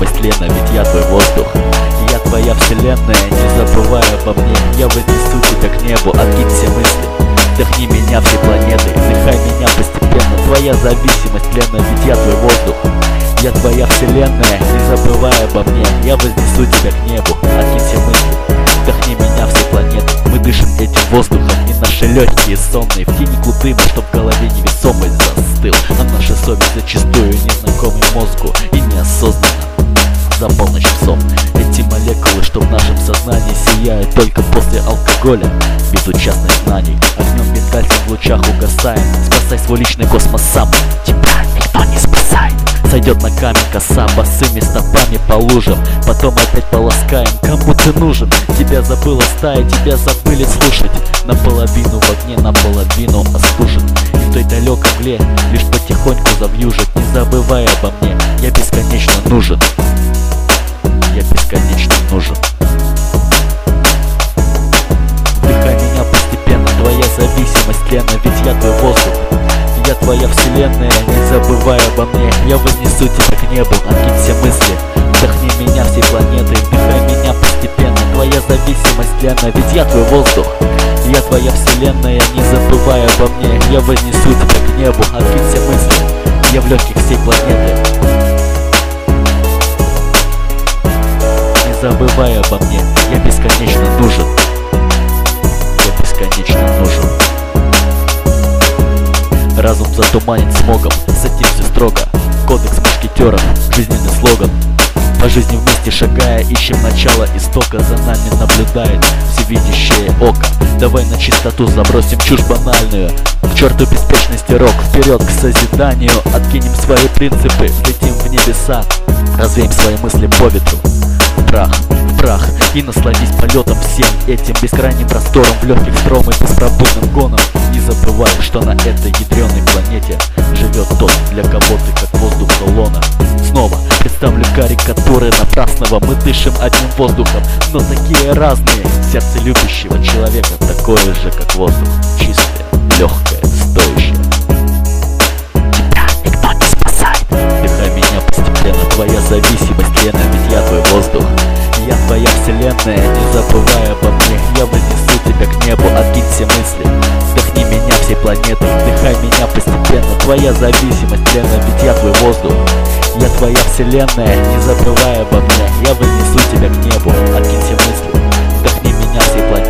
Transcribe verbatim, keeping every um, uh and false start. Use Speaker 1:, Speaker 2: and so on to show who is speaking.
Speaker 1: зависимость, Лена, ведь я твой воздух. Я твоя вселенная, не забывай обо мне. Я вознесу тебя к небу, откинь все мысли. Вдохни меня всей планеты, вдыхай меня постепенно. Твоя зависимость, Лена, ведь я твой воздух. Я твоя вселенная, не забывай обо мне. Я вознесу тебя к небу, откинь все мысли. Вдохни меня всей планеты. Мы дышим этим воздухом, и наши легкие сонные в тени клуб дыма, чтоб в голове невесомость застыл. А наша совесть зачастую незнакомый мозгу и неосознанно за полночь часов. Эти молекулы, что в нашем сознании сияют только после алкоголя, безучастных знаний. Огнем бенгальцев в лучах угасаем. Спасай свой личный космос сам, тебя никто не спасает. Сойдет на камень коса, босыми стопами по лужам, потом опять полоскаем. Кому ты нужен? Тебя забыла стая, тебя забыли слушать. Наполовину в огне, наполовину остужен. И в той далекой мгле лишь потихоньку завьюжит. Не забывай обо мне, я бесконечно нужен. Я бесконечно нужен. Вдыхай меня постепенно, твоя зависимость, Лена, ведь я твой воздух. Я твоя вселенная, не забывай обо мне. Я вознесу тебя к небу, откинь все мысли. Вдохни меня всей планетой, вдыхай меня постепенно. Твоя зависимость, Лена, ведь я твой воздух. Я твоя вселенная, не забывай обо мне. Я вознесу тебя к небу, откинь все мысли. Я в легких всей планеты. Не забывай обо мне, я бесконечно нужен. Я бесконечно нужен. Разум затуманен смогом, с этим все строго. Кодекс мушкетеров, жизненный слоган. По жизни вместе шагая, ищем начало истока. За нами наблюдает всевидящее око. Давай на чистоту забросим чушь банальную. К черту беспечности рок, вперед к созиданию. Откинем свои принципы, взлетим в небеса. Развеем свои мысли по ветру. Прах, в прах, и насладись полетом всем этим бескрайним простором. В легких стром и беспробудным гоном. Не забывай, что на этой ядреной планете живет тот, для кого ты как воздух колонна. Снова представлю карикатуры напрасного. Мы дышим одним воздухом, но такие разные. Сердце любящего человека такое же, как воздух. Чистое, легкое, стоящее. Тебя никто не спасает. Вдыхай меня постепенно, твоя зависимость, Лена, ведь я твой воздух. Я твоя вселенная, не забывай обо мне. Я вознесу тебя к небу, откинь все мысли. Вдохни меня всей планетой, вдыхай меня постепенно. Твоя зависимость, Лена, ведь я твой воздух. Я твоя вселенная, не забывай обо мне. Я вознесу тебя к небу, откинь все мысли. Вдохни меня всей планетой.